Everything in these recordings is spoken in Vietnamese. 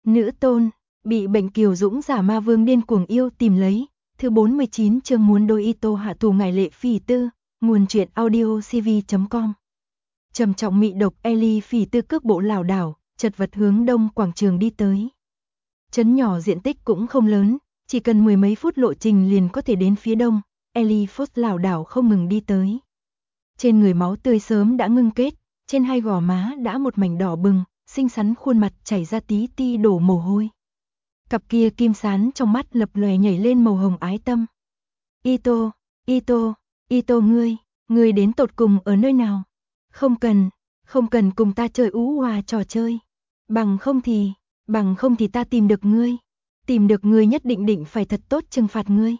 Nữ tôn, bị bệnh kiều dũng giả ma vương điên cuồng yêu tìm lấy, thứ 49 chương muốn đôi Ito hạ thủ ngải lệ phỉ tư, nguồn truyện audio cv.com. Trầm trọng mị độc Ellie phỉ tư cước bộ lảo đảo, chật vật hướng đông quảng trường đi tới. Trấn nhỏ diện tích cũng không lớn, chỉ cần mười mấy phút lộ trình liền có thể đến phía đông, Ellie Foss lảo đảo không ngừng đi tới. Trên người máu tươi sớm đã ngưng kết, trên hai gò má đã một mảnh đỏ bừng, xinh xắn khuôn mặt chảy ra tí ti đổ mồ hôi. Cặp kia kim sán trong mắt lập lòe nhảy lên màu hồng ái tâm. Ito, Ito, Ito ngươi đến tột cùng ở nơi nào? Không cần cùng ta chơi ú hòa trò chơi. Bằng không thì ta tìm được ngươi nhất định phải thật tốt trừng phạt ngươi.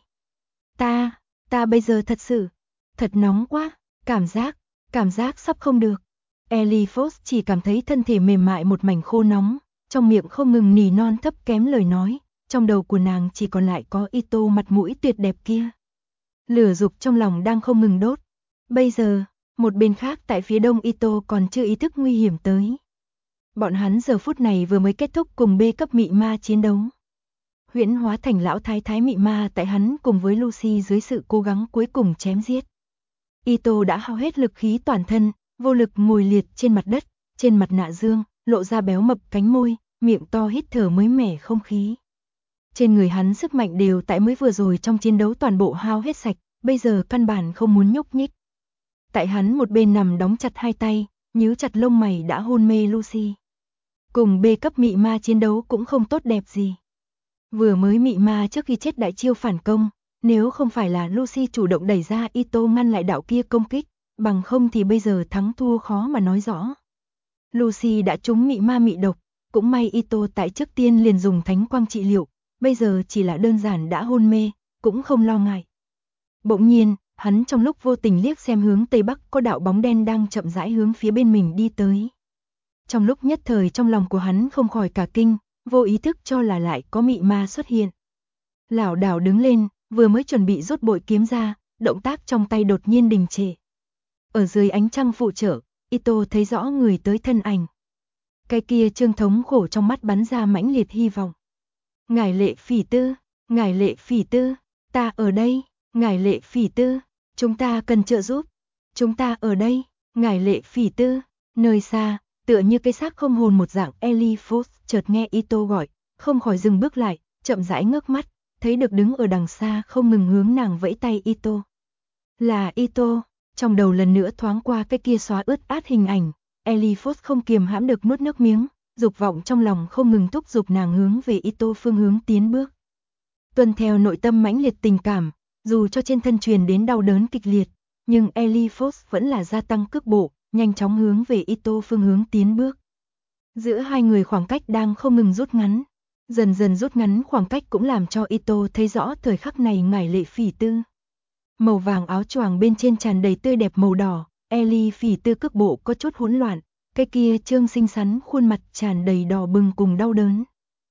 Ta bây giờ thật nóng quá, cảm giác sắp không được. Ellie Foss chỉ cảm thấy thân thể mềm mại một mảnh khô nóng, trong miệng không ngừng nỉ non thấp kém lời nói, trong đầu của nàng chỉ còn lại có Ito mặt mũi tuyệt đẹp kia. Lửa dục trong lòng đang không ngừng đốt. Bây giờ, một bên khác tại phía đông Ito còn chưa ý thức nguy hiểm tới. Bọn hắn giờ phút này vừa mới kết thúc cùng B cấp mị ma chiến đấu. Huyễn hóa thành lão thái thái mị ma tại hắn cùng với Lucy dưới sự cố gắng cuối cùng chém giết. Ito đã hao hết lực khí toàn thân, vô lực ngồi liệt trên mặt đất, trên mặt nạ dương, lộ ra béo mập cánh môi, miệng to hít thở mới mẻ không khí. Trên người hắn sức mạnh đều tại mới vừa rồi trong chiến đấu toàn bộ hao hết sạch, bây giờ căn bản không muốn nhúc nhích. Tại hắn một bên nằm đóng chặt hai tay, nhíu chặt lông mày đã hôn mê Lucy. Cùng B cấp mị ma chiến đấu cũng không tốt đẹp gì. Vừa mới mị ma trước khi chết đại chiêu phản công, nếu không phải là Lucy chủ động đẩy ra Ito ngăn lại đạo kia công kích, bằng không thì bây giờ thắng thua khó mà nói rõ. Lucy đã trúng mị ma mị độc, cũng may Ito tại trước tiên liền dùng thánh quang trị liệu, bây giờ chỉ là đơn giản đã hôn mê, cũng không lo ngại. Bỗng nhiên, hắn trong lúc vô tình liếc xem hướng tây bắc có đạo bóng đen đang chậm rãi hướng phía bên mình đi tới. Trong lúc nhất thời trong lòng của hắn không khỏi cả kinh, vô ý thức cho là lại có mị ma xuất hiện. Lảo đảo đứng lên, vừa mới chuẩn bị rút bội kiếm ra, động tác trong tay đột nhiên đình trệ. Ở dưới ánh trăng phụ trợ, Ito thấy rõ người tới thân ảnh. Cái kia trương thống khổ trong mắt bắn ra mãnh liệt hy vọng. Ngải lệ phỉ tư, ta ở đây, ngải lệ phỉ tư, chúng ta cần trợ giúp. Chúng ta ở đây, ngải lệ phỉ tư, nơi xa, tựa như cái xác không hồn một dạng Ellie Foss chợt nghe Ito gọi, không khỏi dừng bước lại, chậm rãi ngước mắt, thấy được đứng ở đằng xa không ngừng hướng nàng vẫy tay Ito. Là Ito, trong đầu lần nữa thoáng qua cái kia xóa ướt át hình ảnh, Ellie Foss không kiềm hãm được nuốt nước miếng, dục vọng trong lòng không ngừng thúc giục nàng hướng về Ito phương hướng tiến bước. Tuân theo nội tâm mãnh liệt tình cảm, dù cho trên thân truyền đến đau đớn kịch liệt, nhưng Ellie Foss vẫn là gia tăng cước bộ, nhanh chóng hướng về Ito phương hướng tiến bước. Giữa hai người khoảng cách đang không ngừng rút ngắn, dần dần rút ngắn khoảng cách cũng làm cho Ito thấy rõ thời khắc này ngải lệ phỉ tư. Màu vàng áo choàng bên trên tràn đầy tươi đẹp màu đỏ, Ellie phỉ tư cước bộ có chút hỗn loạn, cái kia trương xinh xắn khuôn mặt tràn đầy đỏ bừng cùng đau đớn.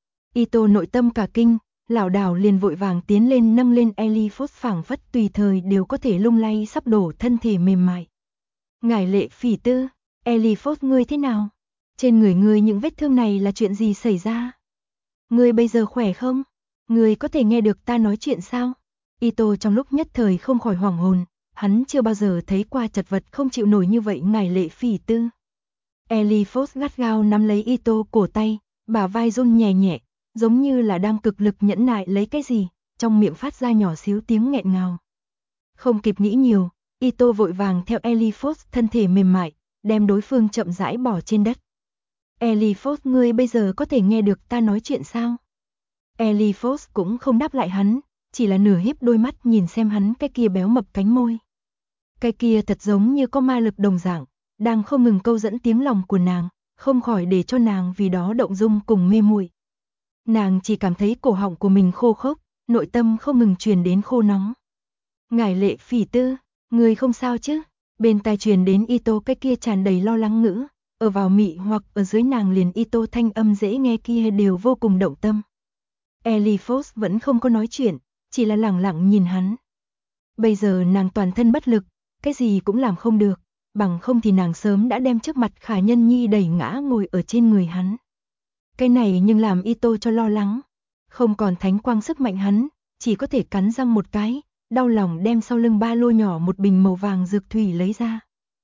Ito nội tâm cả kinh, lảo đảo liền vội vàng tiến lên nâng lên Ellie Foss phảng phất tùy thời đều có thể lung lay sắp đổ thân thể mềm mại. Ngải lệ phỉ tư, Ellie Foss ngươi thế nào? Trên người ngươi những vết thương này là chuyện gì xảy ra? Ngươi bây giờ khỏe không? Ngươi có thể nghe được ta nói chuyện sao? Ito trong lúc nhất thời không khỏi hoảng hồn, hắn chưa bao giờ thấy qua chật vật không chịu nổi như vậy ngải lệ phỉ tư. Ellie Foss gắt gao nắm lấy Ito cổ tay, bả vai run nhẹ nhẹ, giống như là đang cực lực nhẫn nại lấy cái gì, trong miệng phát ra nhỏ xíu tiếng nghẹn ngào. Không kịp nghĩ nhiều, Ito vội vàng theo Ellie Foss thân thể mềm mại, đem đối phương chậm rãi bỏ trên đất. Ellie Foss ngươi bây giờ có thể nghe được ta nói chuyện sao? Ellie Foss cũng không đáp lại hắn, chỉ là nửa híp đôi mắt nhìn xem hắn cái kia béo mập cánh môi. Cái kia thật giống như có ma lực đồng dạng, đang không ngừng câu dẫn tiếng lòng của nàng, không khỏi để cho nàng vì đó động dung cùng mê muội. Nàng chỉ cảm thấy cổ họng của mình khô khốc, nội tâm không ngừng truyền đến khô nóng. Ngải lệ phỉ tư, người không sao chứ? Bên tai truyền đến Ito cái kia tràn đầy lo lắng ngữ, ở vào mị hoặc ở dưới nàng liền Ito thanh âm dễ nghe kia đều vô cùng động tâm. Ellie Foss vẫn không có nói chuyện, chỉ là lẳng lặng nhìn hắn. Bây giờ nàng toàn thân bất lực, cái gì cũng làm không được, bằng không thì nàng sớm đã đem trước mặt Khả Nhân Nhi đẩy ngã ngồi ở trên người hắn. Cái này nhưng làm Ito cho lo lắng. Không còn thánh quang sức mạnh hắn, chỉ có thể cắn răng một cái, đau lòng đem sau lưng ba lô nhỏ một bình màu vàng dược thủy lấy ra.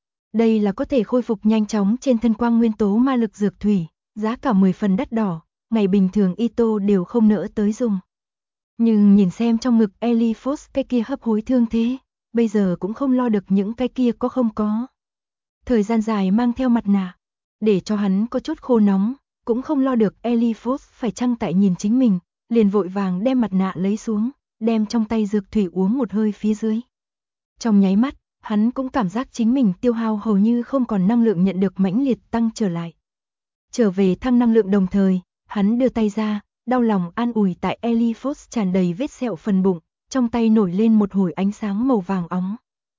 Đây là có thể khôi phục nhanh chóng trên thân quang nguyên tố ma lực dược thủy, giá cả 10 phần đắt đỏ, ngày bình thường Ito đều không nỡ tới dùng. Nhưng nhìn xem trong ngực Elifos cái kia hấp hối thương thế, bây giờ cũng không lo được những cái kia có không có. Thời gian dài mang theo mặt nạ, để cho hắn có chút khô nóng, cũng không lo được Elifos phải chăng tại nhìn chính mình, liền vội vàng đem mặt nạ lấy xuống, đem trong tay dược thủy uống một hơi phía dưới. Trong nháy mắt, hắn cũng cảm giác chính mình tiêu hao hầu như không còn năng lượng nhận được mãnh liệt tăng trở lại. Trở về thăng năng lượng đồng thời, hắn đưa tay ra, đau lòng an ủi tại Elifos tràn đầy vết sẹo phần bụng, trong tay nổi lên một hồi ánh sáng màu vàng óng.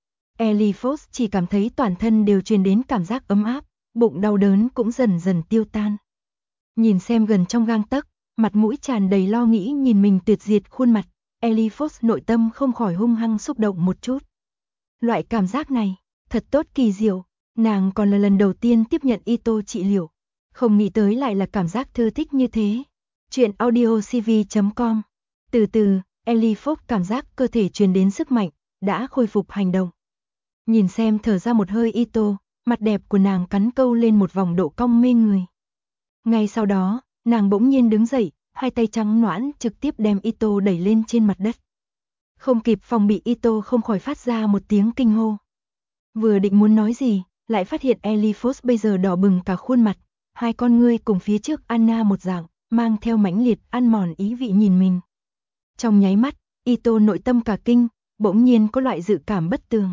Elifos chỉ cảm thấy toàn thân đều truyền đến cảm giác ấm áp, bụng đau đớn cũng dần dần tiêu tan. Nhìn xem gần trong gang tấc, mặt mũi tràn đầy lo nghĩ nhìn mình tuyệt diệt khuôn mặt, Elifos nội tâm không khỏi hung hăng xúc động một chút. Loại cảm giác này, thật tốt kỳ diệu, nàng còn là lần đầu tiên tiếp nhận Ito trị liệu, không nghĩ tới lại là cảm giác thư thích như thế. Chuyện audiocv.com. Từ từ, Elifos cảm giác cơ thể truyền đến sức mạnh, đã khôi phục hành động. Nhìn xem thở ra một hơi Ito, mặt đẹp của nàng cắn câu lên một vòng độ cong mê người. Ngay sau đó, nàng bỗng nhiên đứng dậy, hai tay trắng nõn trực tiếp đem Ito đẩy lên trên mặt đất. Không kịp phòng bị Ito không khỏi phát ra một tiếng kinh hô. Vừa định muốn nói gì, lại phát hiện Elifos bây giờ đỏ bừng cả khuôn mặt, hai con ngươi cùng phía trước Anna một dạng, mang theo mãnh liệt ăn mòn ý vị nhìn mình. Trong nháy mắt, Ito nội tâm cả kinh, bỗng nhiên có loại dự cảm bất tường.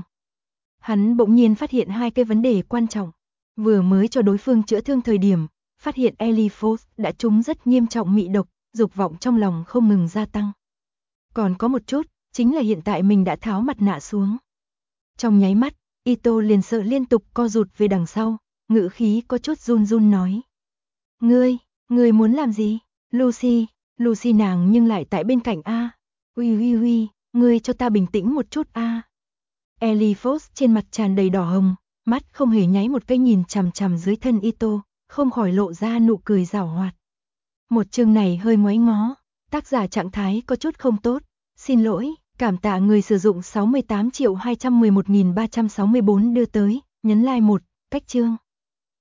Hắn bỗng nhiên phát hiện hai cái vấn đề quan trọng. Vừa mới cho đối phương chữa thương thời điểm, phát hiện Elifos đã trúng rất nghiêm trọng mị độc, dục vọng trong lòng không ngừng gia tăng. Còn có một chút, chính là hiện tại mình đã tháo mặt nạ xuống. Trong nháy mắt, Ito liền sợ liên tục co rụt về đằng sau, ngữ khí có chút run run nói. Ngươi muốn làm gì? Lucy nàng nhưng lại tại bên cạnh a. Uy, ngươi cho ta bình tĩnh một chút a. Elifos trên mặt tràn đầy đỏ hồng, mắt không hề nháy một cái nhìn chằm chằm dưới thân Ito, không khỏi lộ ra nụ cười giảo hoạt. Một chương này hơi ngoáy ngó, tác giả trạng thái có chút không tốt, xin lỗi, cảm tạ người sử dụng 68.211.364 đưa tới, nhấn like 1, cách chương.